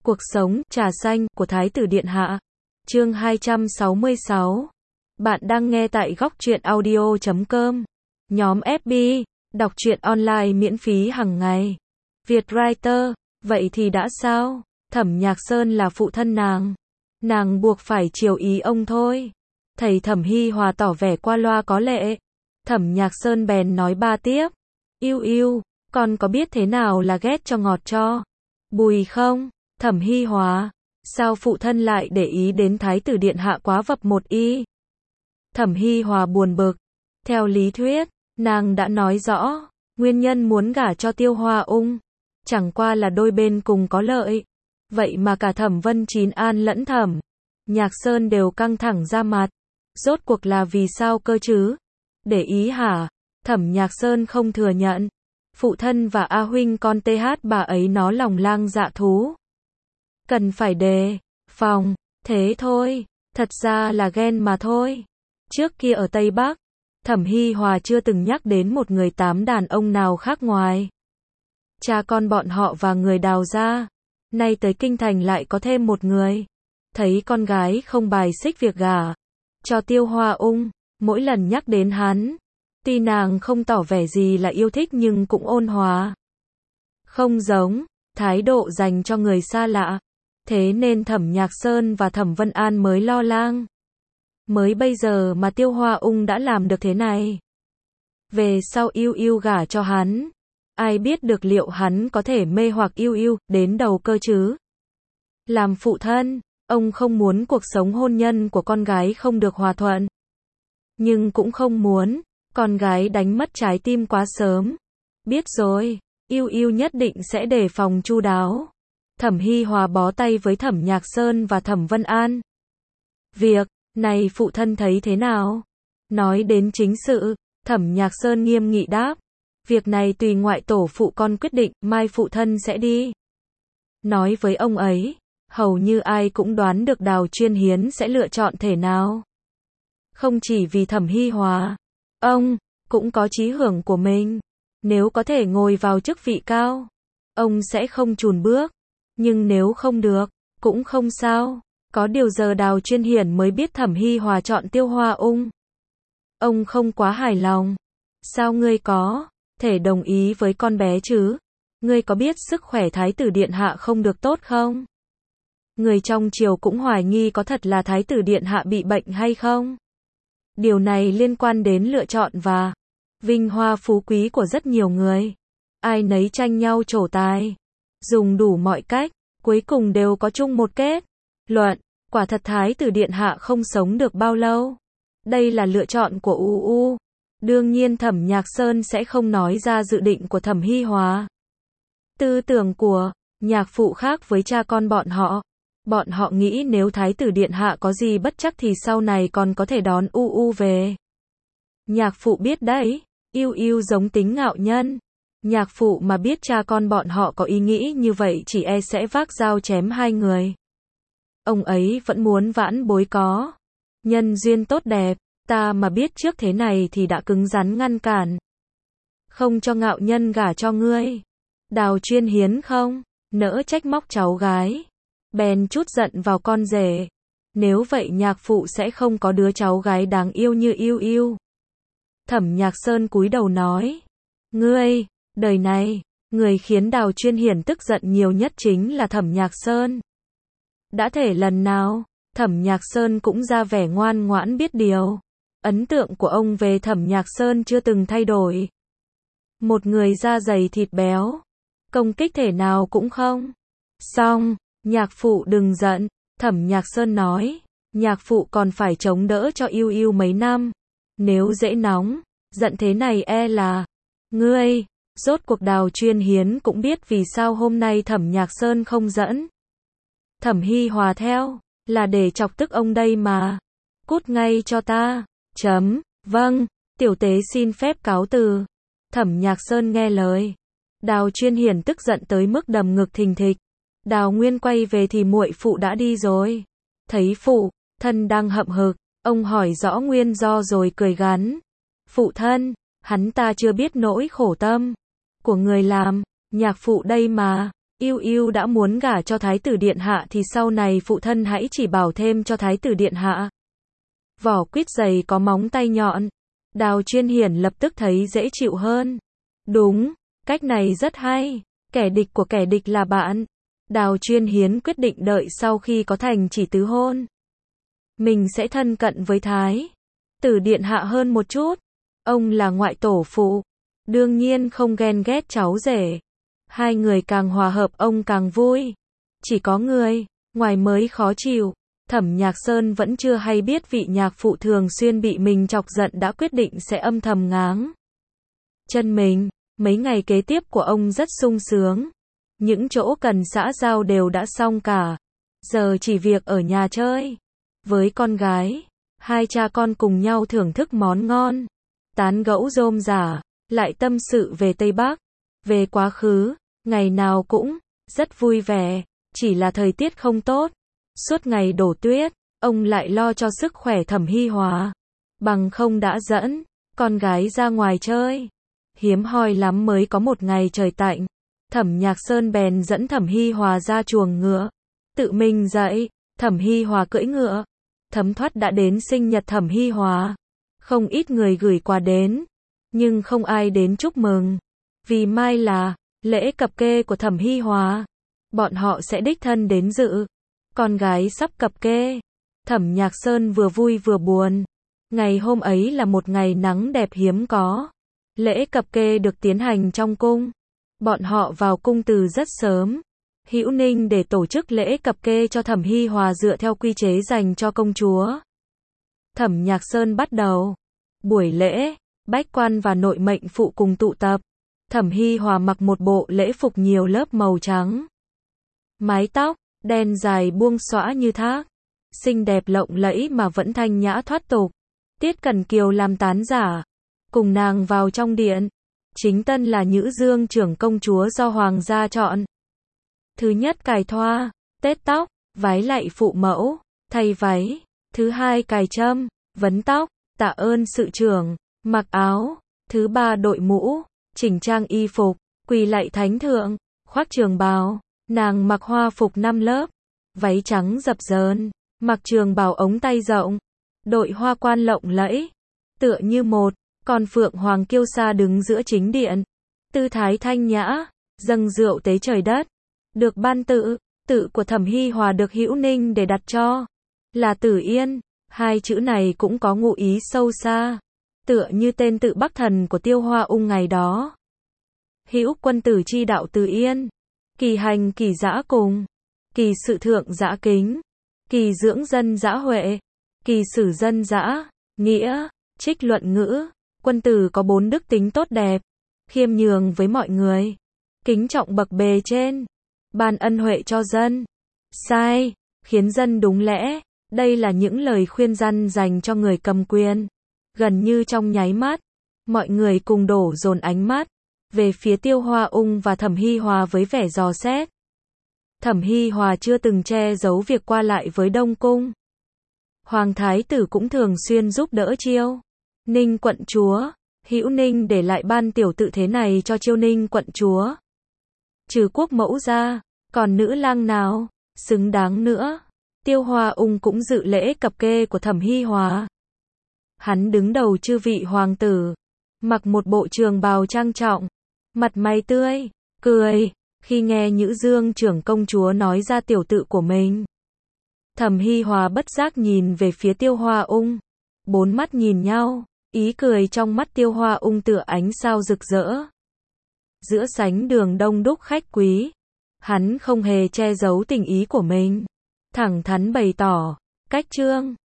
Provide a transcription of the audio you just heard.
Cuộc sống, trà xanh, của Thái tử Điện Hạ. Chương 266. Bạn đang nghe tại góc truyện audio.com. Nhóm FB, đọc truyện online miễn phí hàng ngày. Vietwriter, vậy thì đã sao? Thẩm Nhạc Sơn là phụ thân nàng buộc phải chiều ý ông thôi. Thầy Thẩm Hi Hòa tỏ vẻ qua loa có lệ. Thẩm Nhạc Sơn bèn nói ba tiếp. Yêu yêu, con có biết thế nào là ghét cho ngọt cho bùi không? Thẩm Hi Hòa, sao phụ thân lại để ý đến Thái tử Điện Hạ quá vập một y? Thẩm Hi Hòa buồn bực. Theo lý thuyết, nàng đã nói rõ, nguyên nhân muốn gả cho Tiêu Hoa Ung, chẳng qua là đôi bên cùng có lợi. Vậy mà cả Thẩm Vân Chín An lẫn Thẩm Nhạc Sơn đều căng thẳng ra mặt. Rốt cuộc là vì sao cơ chứ? Để ý hả? Thẩm Nhạc Sơn không thừa nhận. Phụ thân và A huynh con TH bà ấy nó lòng lang dạ thú. Cần phải đề phòng, thế thôi, thật ra là ghen mà thôi. Trước kia ở Tây Bắc, Thẩm Hi Hòa chưa từng nhắc đến một người tám đàn ông nào khác ngoài cha con bọn họ và người Đào gia. Nay tới kinh thành lại có thêm một người. Thấy con gái không bài xích việc gả cho Tiêu Hoa Ung, mỗi lần nhắc đến hắn, tuy nàng không tỏ vẻ gì là yêu thích nhưng cũng ôn hòa. Không giống thái độ dành cho người xa lạ. Thế nên Thẩm Nhạc Sơn và Thẩm Vân An mới lo lắng. Mới bây giờ mà Tiêu Hoa Ung đã làm được thế này. Về sau yêu yêu gả cho hắn, ai biết được liệu hắn có thể mê hoặc yêu yêu đến đầu cơ chứ? Làm phụ thân, ông không muốn cuộc sống hôn nhân của con gái không được hòa thuận. Nhưng cũng không muốn con gái đánh mất trái tim quá sớm. Biết rồi, yêu yêu nhất định sẽ đề phòng chu đáo. Thẩm Hi Hòa bó tay với Thẩm Nhạc Sơn và Thẩm Vân An. Việc này phụ thân thấy thế nào? Nói đến chính sự, Thẩm Nhạc Sơn nghiêm nghị đáp. Việc này tùy ngoại tổ phụ con quyết định, mai phụ thân sẽ đi nói với ông ấy. Hầu như ai cũng đoán được Đào Chuyên Hiến sẽ lựa chọn thể nào. Không chỉ vì Thẩm Hi Hòa, ông cũng có chí hướng của mình. Nếu có thể ngồi vào chức vị cao, ông sẽ không chùn bước. Nhưng nếu không được, cũng không sao. Có điều giờ Đào Chuyên Hiển mới biết Thẩm Hi Hòa chọn Tiêu Hoa Ung. Ông không quá hài lòng. Sao ngươi có thể đồng ý với con bé chứ? Ngươi có biết sức khỏe Thái tử Điện Hạ không được tốt không? Người trong triều cũng hoài nghi có thật là Thái tử Điện Hạ bị bệnh hay không? Điều này liên quan đến lựa chọn và vinh hoa phú quý của rất nhiều người. Ai nấy tranh nhau trổ tài, dùng đủ mọi cách, cuối cùng đều có chung một kết luận, quả thật Thái tử Điện Hạ không sống được bao lâu. Đây là lựa chọn của UU. Đương nhiên Thẩm Nhạc Sơn sẽ không nói ra dự định của Thẩm Hi Hòa. Tư tưởng của nhạc phụ khác với cha con bọn họ. Bọn họ nghĩ nếu Thái tử Điện Hạ có gì bất trắc thì sau này còn có thể đón UU về. Nhạc phụ biết đấy, yêu yêu giống tính ngạo nhân. Nhạc phụ mà biết cha con bọn họ có ý nghĩ như vậy chỉ e sẽ vác dao chém hai người. Ông ấy vẫn muốn vãn bối có nhân duyên tốt đẹp. Ta mà biết trước thế này thì đã cứng rắn ngăn cản. Không cho ngạo nhân gả cho ngươi. Đào Chuyên Hiến không nỡ trách móc cháu gái, bèn chút giận vào con rể. Nếu vậy nhạc phụ sẽ không có đứa cháu gái đáng yêu như yêu yêu. Thẩm Nhạc Sơn cúi đầu nói. Ngươi, đời này, người khiến Đào Chuyên Hiển tức giận nhiều nhất chính là Thẩm Nhạc Sơn. Đã thể lần nào, Thẩm Nhạc Sơn cũng ra vẻ ngoan ngoãn biết điều. Ấn tượng của ông về Thẩm Nhạc Sơn chưa từng thay đổi. Một người da dày thịt béo, công kích thể nào cũng không. Xong, nhạc phụ đừng giận, Thẩm Nhạc Sơn nói. Nhạc phụ còn phải chống đỡ cho yêu yêu mấy năm. Nếu dễ nóng, giận thế này e là ngươi. Rốt cuộc Đào Chuyên Hiến cũng biết vì sao hôm nay Thẩm Nhạc Sơn không dẫn Thẩm Hi Hòa theo, là để chọc tức ông đây mà. Cút ngay cho ta. Vâng, tiểu tế xin phép cáo từ. Thẩm Nhạc Sơn nghe lời. Đào Chuyên Hiển tức giận tới mức đầm ngực thình thịch. Đào Nguyên quay về thì muội phụ đã đi rồi. Thấy phụ thân đang hậm hực, ông hỏi rõ nguyên do rồi cười gắn. Phụ thân, hắn ta chưa biết nỗi khổ tâm của người làm nhạc phụ đây mà. Yêu Yêu đã muốn gả cho Thái tử Điện Hạ thì sau này phụ thân hãy chỉ bảo thêm cho Thái tử Điện Hạ. Vỏ quýt dày có móng tay nhọn. Đào Chuyên Hiển lập tức thấy dễ chịu hơn. Đúng, cách này rất hay. Kẻ địch của kẻ địch là bạn. Đào Chuyên Hiến quyết định đợi sau khi có thành chỉ tứ hôn. Mình sẽ thân cận với Thái tử Điện Hạ hơn một chút. Ông là ngoại tổ phụ. Đương nhiên không ghen ghét cháu rể. Hai người càng hòa hợp ông càng vui. Chỉ có người ngoài mới khó chịu. Thẩm Nhạc Sơn vẫn chưa hay biết vị nhạc phụ thường xuyên bị mình chọc giận đã quyết định sẽ âm thầm ngáng chân mình. Mấy ngày kế tiếp của ông rất sung sướng. Những chỗ cần xã giao đều đã xong cả. Giờ chỉ việc ở nhà chơi với con gái. Hai cha con cùng nhau thưởng thức món ngon, tán gẫu rôm rả, lại tâm sự về Tây Bắc, về quá khứ. Ngày nào cũng rất vui vẻ. Chỉ là thời tiết không tốt. Suốt ngày đổ tuyết, ông lại lo cho sức khỏe Thẩm Hi Hòa. Bằng không đã dẫn con gái ra ngoài chơi. Hiếm hoi lắm mới có một ngày trời tạnh. Thẩm Nhạc Sơn bèn dẫn Thẩm Hi Hòa ra chuồng ngựa. Tự mình dậy, Thẩm Hi Hòa cưỡi ngựa. Thấm Thoát đã đến sinh nhật Thẩm Hi Hòa. Không ít người gửi quà đến, nhưng không ai đến chúc mừng. Vì mai là lễ cập kê của Thẩm Hi Hòa. Bọn họ sẽ đích thân đến dự. Con gái sắp cập kê. Thẩm Nhạc Sơn vừa vui vừa buồn. Ngày hôm ấy là một ngày nắng đẹp hiếm có. Lễ cập kê được tiến hành trong cung. Bọn họ vào cung từ rất sớm. Hữu Ninh để tổ chức lễ cập kê cho Thẩm Hi Hòa dựa theo quy chế dành cho công chúa. Thẩm Nhạc Sơn bắt đầu buổi lễ. Bách quan và nội mệnh phụ cùng tụ tập. Thẩm Hi Hòa mặc một bộ lễ phục nhiều lớp màu trắng. Mái tóc đen dài buông xõa như thác. Xinh đẹp lộng lẫy mà vẫn thanh nhã thoát tục. Tiết Cẩn Kiều làm tán giả. Cùng nàng vào trong điện. Chính tân là Nhữ Dương trưởng công chúa do hoàng gia chọn. Thứ nhất cài thoa, tết tóc, vái lạy phụ mẫu, thay váy. Thứ hai cài trâm, vấn tóc, tạ ơn sự trưởng, mặc áo. Thứ ba đội mũ, chỉnh trang y phục, quỳ lạy thánh thượng, khoác trường bào. Nàng mặc hoa phục 5 lớp, váy trắng dập dờn, mặc trường bào ống tay rộng, đội hoa quan lộng lẫy, tựa như một con phượng hoàng kiêu sa đứng giữa chính điện. Tư thái thanh nhã, dâng rượu tế trời đất. Được ban tự của Thẩm Hi Hòa được Hữu Ninh để đặt cho là Tử Yên. Hai chữ này cũng có ngụ ý sâu xa, tựa như tên tự Bắc Thần của Tiêu Hoa Ung ngày đó. Hữu quân tử chi đạo Từ Yên, kỳ hành kỳ dã cùng, kỳ sự thượng dã kính, kỳ dưỡng dân dã huệ, kỳ sử dân dã nghĩa. Trích luận ngữ. Quân tử có 4 đức tính tốt đẹp: khiêm nhường với mọi người, kính trọng bậc bề trên, ban ân huệ cho dân, sai khiến dân đúng lẽ. Đây là những lời khuyên răn dành cho người cầm quyền. Gần như trong nháy mắt, mọi người cùng đổ dồn ánh mắt về phía Tiêu Hoa Ung và Thẩm Hi Hòa với vẻ dò xét. Thẩm Hi Hòa chưa từng che giấu việc qua lại với Đông Cung. Hoàng thái tử cũng thường xuyên giúp đỡ Chiêu Ninh quận chúa. Hữu Ninh để lại ban tiểu tự thế này cho Chiêu Ninh quận chúa. Trừ quốc mẫu ra, còn nữ lang nào xứng đáng nữa. Tiêu Hoa Ung cũng dự lễ cập kê của Thẩm Hi Hòa. Hắn đứng đầu chư vị hoàng tử, mặc một bộ trường bào trang trọng, mặt mày tươi cười khi nghe Nhữ Dương trưởng công chúa nói ra tiểu tự của mình. Thẩm Hi Hòa bất giác nhìn về phía Tiêu Hoa Ung. 4 mắt nhìn nhau, ý cười trong mắt Tiêu Hoa Ung tựa ánh sao rực rỡ. Giữa sánh đường đông đúc khách quý, hắn không hề che giấu tình ý của mình, thẳng thắn bày tỏ. Cách trương